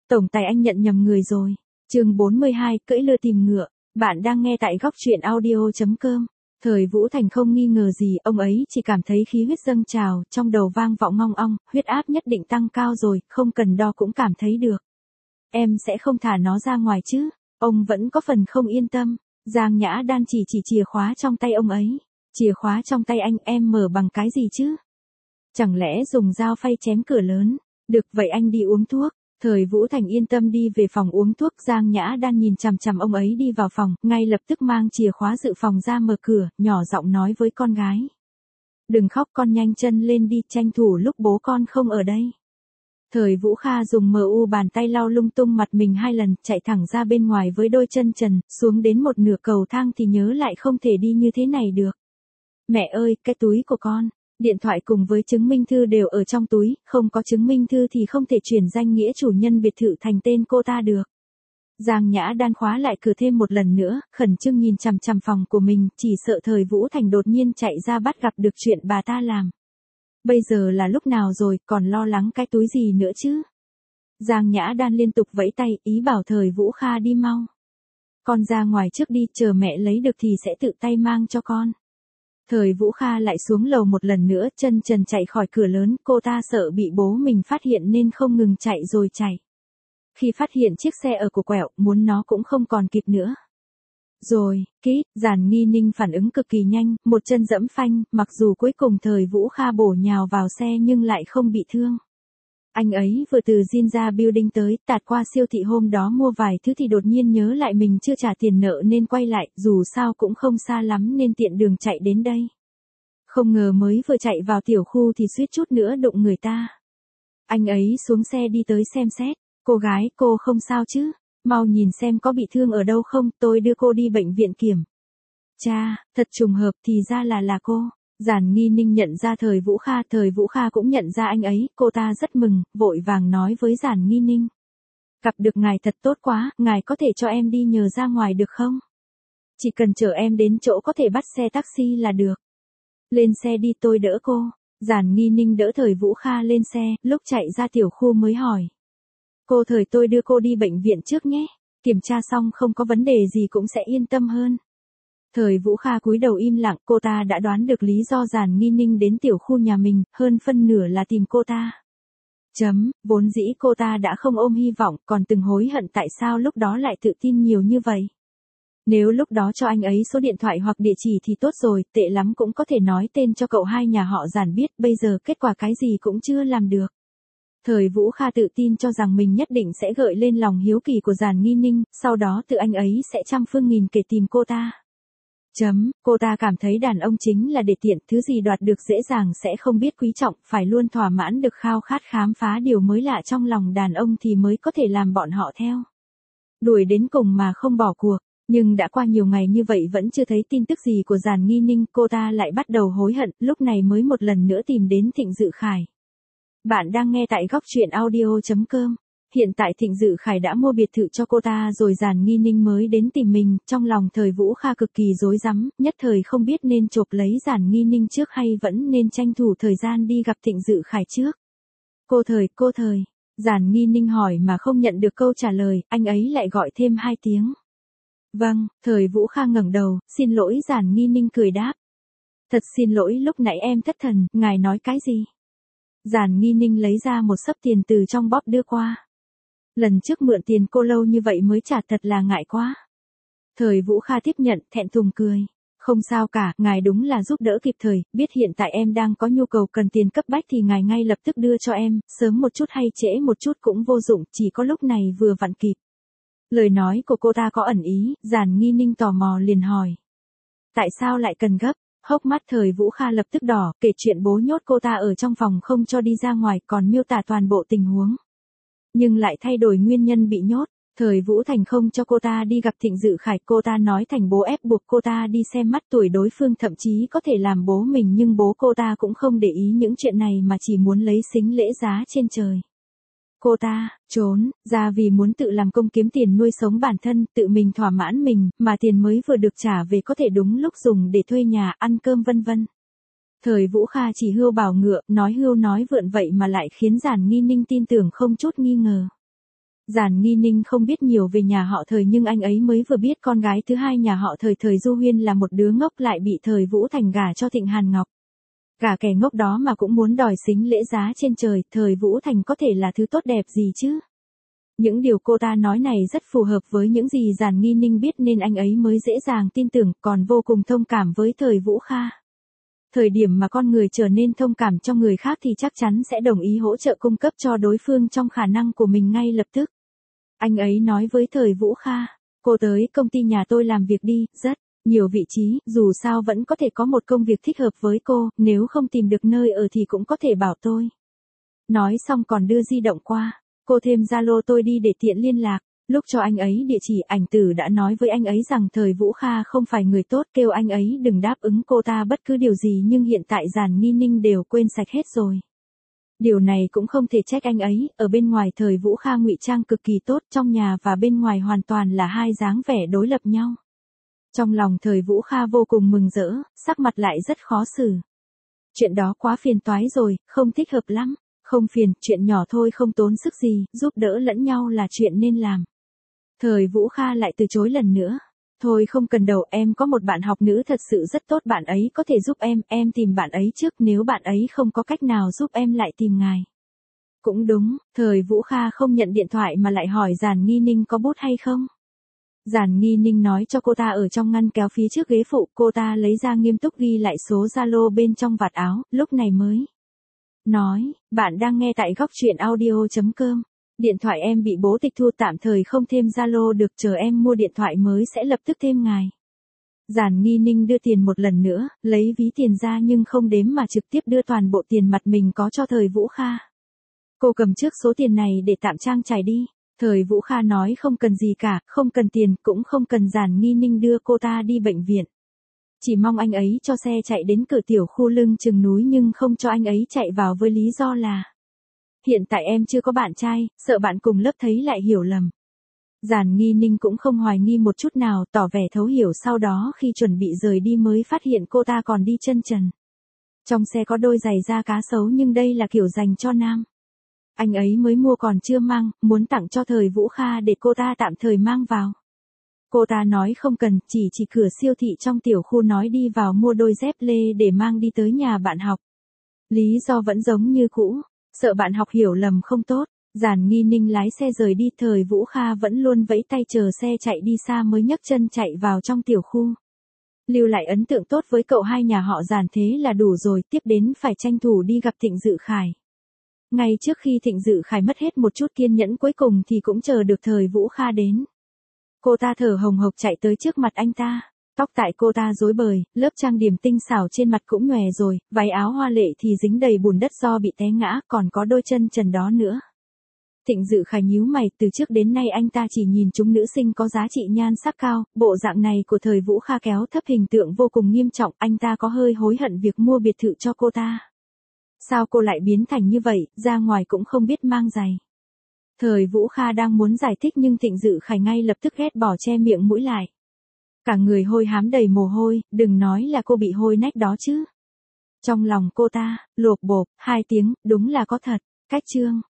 Tổng tài anh nhận nhầm người rồi. Chương 42, cưỡi lừa tìm ngựa. Bạn đang nghe tại góc truyện audio.com. Thời Vũ Thành không nghi ngờ gì, ông ấy chỉ cảm thấy khí huyết dâng trào, trong đầu vang vọng ngong ong, huyết áp nhất định tăng cao rồi, không cần đo cũng cảm thấy được. Em sẽ không thả nó ra ngoài chứ? Ông vẫn có phần không yên tâm. Giang Nhã Đan chỉ chìa khóa trong tay ông ấy. Chìa khóa trong tay anh em mở bằng cái gì chứ? Chẳng lẽ dùng dao phay chém cửa lớn? Được vậy anh đi uống thuốc. Thời Vũ Thành yên tâm đi về phòng uống thuốc. Giang Nhã Đan nhìn chằm chằm ông ấy đi vào phòng, ngay lập tức mang chìa khóa dự phòng ra mở cửa, nhỏ giọng nói với con gái. Đừng khóc con, nhanh chân lên đi, tranh thủ lúc bố con không ở đây. Thời Vũ Kha dùng bàn tay lau lung tung mặt mình 2 lần, chạy thẳng ra bên ngoài với đôi chân trần, xuống đến một nửa cầu thang thì nhớ lại không thể đi như thế này được. Mẹ ơi, cái túi của con. Điện thoại cùng với chứng minh thư đều ở trong túi, không có chứng minh thư thì không thể chuyển danh nghĩa chủ nhân biệt thự thành tên cô ta được. Giang Nhã Đan khóa lại cửa thêm một lần nữa, khẩn trương nhìn chằm chằm phòng của mình, chỉ sợ Thời Vũ Thành đột nhiên chạy ra bắt gặp được chuyện bà ta làm. Bây giờ là lúc nào rồi, còn lo lắng cái túi gì nữa chứ? Giang Nhã Đan liên tục vẫy tay, ý bảo Thời Vũ Kha đi mau. Con ra ngoài trước đi, chờ mẹ lấy được thì sẽ tự tay mang cho con. Thời Vũ Kha lại xuống lầu một lần nữa, chân trần chạy khỏi cửa lớn, cô ta sợ bị bố mình phát hiện nên không ngừng chạy rồi chạy. Khi phát hiện chiếc xe ở cổ quẹo, muốn nó cũng không còn kịp nữa. Rồi, Giản Nghi Ninh phản ứng cực kỳ nhanh, một chân dẫm phanh, mặc dù cuối cùng Thời Vũ Kha bổ nhào vào xe nhưng lại không bị thương. Anh ấy vừa từ Jinja Building tới, tạt qua siêu thị hôm đó mua vài thứ thì đột nhiên nhớ lại mình chưa trả tiền nợ nên quay lại, dù sao cũng không xa lắm nên tiện đường chạy đến đây. Không ngờ mới vừa chạy vào tiểu khu thì suýt chút nữa đụng người ta. Anh ấy xuống xe đi tới xem xét, cô gái, cô không sao chứ? Mau nhìn xem có bị thương ở đâu không, tôi đưa cô đi bệnh viện kiểm. Cha, thật trùng hợp thì ra là cô. Giản Nghi Ninh nhận ra Thời Vũ Kha cũng nhận ra anh ấy, cô ta rất mừng, vội vàng nói với Giản Nghi Ninh. Gặp được ngài thật tốt quá, ngài có thể cho em đi nhờ ra ngoài được không? Chỉ cần chở em đến chỗ có thể bắt xe taxi là được. Lên xe đi, tôi đỡ cô. Giản Nghi Ninh đỡ Thời Vũ Kha lên xe, lúc chạy ra tiểu khu mới hỏi. Cô Thời, tôi đưa cô đi bệnh viện trước nhé. Kiểm tra xong không có vấn đề gì cũng sẽ yên tâm hơn. Thời Vũ Kha cúi đầu im lặng, cô ta đã đoán được lý do Giản Nghi Ninh đến tiểu khu nhà mình, hơn phân nửa là tìm cô ta. Vốn dĩ cô ta đã không ôm hy vọng, còn từng hối hận tại sao lúc đó lại tự tin nhiều như vậy. Nếu lúc đó cho anh ấy số điện thoại hoặc địa chỉ thì tốt rồi, tệ lắm cũng có thể nói tên cho cậu hai nhà họ Giản biết, bây giờ kết quả cái gì cũng chưa làm được. Thời Vũ Kha tự tin cho rằng mình nhất định sẽ gợi lên lòng hiếu kỳ của Giản Nghi Ninh, sau đó tự anh ấy sẽ trăm phương nghìn kế tìm cô ta. Cô ta cảm thấy đàn ông chính là để tiện, thứ gì đoạt được dễ dàng sẽ không biết quý trọng, phải luôn thỏa mãn được khao khát khám phá điều mới lạ trong lòng đàn ông thì mới có thể làm bọn họ theo. Đuổi đến cùng mà không bỏ cuộc, nhưng đã qua nhiều ngày như vậy vẫn chưa thấy tin tức gì của Giản Nghi Ninh, cô ta lại bắt đầu hối hận, lúc này mới một lần nữa tìm đến Thịnh Dự Khải. Bạn đang nghe tại góc truyện audio.com. Hiện tại Thịnh Dự Khải đã mua biệt thự cho cô ta rồi, Giản Nghi Ninh mới đến tìm mình, trong lòng Thời Vũ Kha cực kỳ rối rắm, nhất thời không biết nên chộp lấy Giản Nghi Ninh trước hay vẫn nên tranh thủ thời gian đi gặp Thịnh Dự Khải trước. Cô Thời, Giản Nghi Ninh hỏi mà không nhận được câu trả lời, anh ấy lại gọi thêm 2 tiếng. Vâng, Thời Vũ Kha ngẩng đầu, xin lỗi. Giản Nghi Ninh cười đáp. Thật xin lỗi, lúc nãy em thất thần, ngài nói cái gì? Giản Nghi Ninh lấy ra một xấp tiền từ trong bóp đưa qua. Lần trước mượn tiền cô lâu như vậy mới trả, thật là ngại quá. Thời Vũ Kha tiếp nhận, thẹn thùng cười. Không sao cả, ngài đúng là giúp đỡ kịp thời, biết hiện tại em đang có nhu cầu cần tiền cấp bách thì ngài ngay lập tức đưa cho em, sớm một chút hay trễ một chút cũng vô dụng, chỉ có lúc này vừa vặn kịp. Lời nói của cô ta có ẩn ý, Giản Nghi Ninh tò mò liền hỏi. Tại sao lại cần gấp? Hốc mắt Thời Vũ Kha lập tức đỏ, kể chuyện bố nhốt cô ta ở trong phòng không cho đi ra ngoài, còn miêu tả toàn bộ tình huống. Nhưng lại thay đổi nguyên nhân bị nhốt. Thời Vũ Thành không cho cô ta đi gặp Thịnh Dự Khải, cô ta nói thành bố ép buộc cô ta đi xem mắt, tuổi đối phương thậm chí có thể làm bố mình nhưng bố cô ta cũng không để ý những chuyện này mà chỉ muốn lấy xính lễ giá trên trời. Cô ta trốn ra vì muốn tự làm công kiếm tiền nuôi sống bản thân, tự mình thỏa mãn mình, mà tiền mới vừa được trả về có thể đúng lúc dùng để thuê nhà, ăn cơm vân vân. Thời Vũ Kha chỉ hươu bảo ngựa, nói hươu nói vượn vậy mà lại khiến Giản Nghi Ninh tin tưởng không chút nghi ngờ. Giản Nghi Ninh không biết nhiều về nhà họ Thời nhưng anh ấy mới vừa biết con gái thứ hai nhà họ Thời Thời Du Huyên là một đứa ngốc lại bị Thời Vũ Thành gả cho Thịnh Hàn Ngọc. Cả kẻ ngốc đó mà cũng muốn đòi xính lễ giá trên trời, Thời Vũ Thành có thể là thứ tốt đẹp gì chứ? Những điều cô ta nói này rất phù hợp với những gì Giản Nghi Ninh biết nên anh ấy mới dễ dàng tin tưởng, còn vô cùng thông cảm với Thời Vũ Kha. Thời điểm mà con người trở nên thông cảm cho người khác thì chắc chắn sẽ đồng ý hỗ trợ cung cấp cho đối phương trong khả năng của mình ngay lập tức. Anh ấy nói với Thời Vũ Kha, cô tới công ty nhà tôi làm việc đi, rất nhiều vị trí, dù sao vẫn có thể có một công việc thích hợp với cô, nếu không tìm được nơi ở thì cũng có thể bảo tôi. Nói xong còn đưa di động qua, cô thêm Zalo tôi đi để tiện liên lạc. Lúc cho anh ấy địa chỉ, ảnh tử đã nói với anh ấy rằng Thời Vũ Kha không phải người tốt, kêu anh ấy đừng đáp ứng cô ta bất cứ điều gì, nhưng hiện tại Giản Nghi Ninh đều quên sạch hết rồi. Điều này cũng không thể trách anh ấy, ở bên ngoài Thời Vũ Kha ngụy trang cực kỳ tốt, trong nhà và bên ngoài hoàn toàn là hai dáng vẻ đối lập nhau. Trong lòng Thời Vũ Kha vô cùng mừng rỡ, sắc mặt lại rất khó xử. Chuyện đó quá phiền toái rồi, không thích hợp lắm. Không phiền, chuyện nhỏ thôi không tốn sức gì, giúp đỡ lẫn nhau là chuyện nên làm. Thời Vũ Kha lại từ chối lần nữa. Thôi không cần đâu, em có một bạn học nữ thật sự rất tốt, bạn ấy có thể giúp em tìm bạn ấy trước, nếu bạn ấy không có cách nào giúp em lại tìm ngài. Cũng đúng, Thời Vũ Kha không nhận điện thoại mà lại hỏi Giản Nghi Ninh có bút hay không. Giản Nghi Ninh nói cho cô ta ở trong ngăn kéo phía trước ghế phụ, cô ta lấy ra nghiêm túc ghi lại số Zalo bên trong vạt áo, lúc này mới nói, bạn đang nghe tại góc truyện audio.com. Điện thoại em bị bố tịch thu, tạm thời không thêm Zalo được, chờ em mua điện thoại mới sẽ lập tức thêm ngài. Giản Nghi Ninh đưa tiền một lần nữa, lấy ví tiền ra nhưng không đếm mà trực tiếp đưa toàn bộ tiền mặt mình có cho Thời Vũ Kha. Cô cầm trước số tiền này để tạm trang trải đi. Thời Vũ Kha nói không cần gì cả, không cần tiền, cũng không cần Giản Nghi Ninh đưa cô ta đi bệnh viện. Chỉ mong anh ấy cho xe chạy đến cửa tiểu khu lưng chừng núi nhưng không cho anh ấy chạy vào với lý do là hiện tại em chưa có bạn trai, sợ bạn cùng lớp thấy lại hiểu lầm. Giản Nghi Ninh cũng không hoài nghi một chút nào, tỏ vẻ thấu hiểu, sau đó khi chuẩn bị rời đi mới phát hiện cô ta còn đi chân trần. Trong xe có đôi giày da cá sấu nhưng đây là kiểu dành cho nam. Anh ấy mới mua còn chưa mang, muốn tặng cho Thời Vũ Kha để cô ta tạm thời mang vào. Cô ta nói không cần, chỉ cửa siêu thị trong tiểu khu nói đi vào mua đôi dép lê để mang đi tới nhà bạn học. Lý do vẫn giống như cũ, sợ bạn học hiểu lầm không tốt. Giản Nghi Ninh lái xe rời đi, Thời Vũ Kha vẫn luôn vẫy tay chờ xe chạy đi xa mới nhấc chân chạy vào trong tiểu khu. Lưu lại ấn tượng tốt với cậu hai nhà họ Giản thế là đủ rồi, tiếp đến phải tranh thủ đi gặp Thịnh Dự Khải. Ngay trước khi Thịnh Dự Khải mất hết một chút kiên nhẫn cuối cùng thì cũng chờ được Thời Vũ Kha đến. Cô ta thở hồng hộc chạy tới trước mặt anh ta. Tóc tại cô ta rối bời, lớp trang điểm tinh xảo trên mặt cũng nhòe rồi, váy áo hoa lệ thì dính đầy bùn đất do bị té ngã, còn có đôi chân trần đó nữa. Thịnh Dự Khải nhíu mày, từ trước đến nay anh ta chỉ nhìn chúng nữ sinh có giá trị nhan sắc cao, bộ dạng này của Thời Vũ Kha kéo thấp hình tượng vô cùng nghiêm trọng, anh ta có hơi hối hận việc mua biệt thự cho cô ta. Sao cô lại biến thành như vậy, ra ngoài cũng không biết mang giày. Thời Vũ Kha đang muốn giải thích nhưng Thịnh Dự Khải ngay lập tức ghét bỏ che miệng mũi lại. Cả người hôi hám đầy mồ hôi, đừng nói là cô bị hôi nách đó chứ. Trong lòng cô ta, lộp bộp, 2 tiếng, đúng là có thật. Cách chương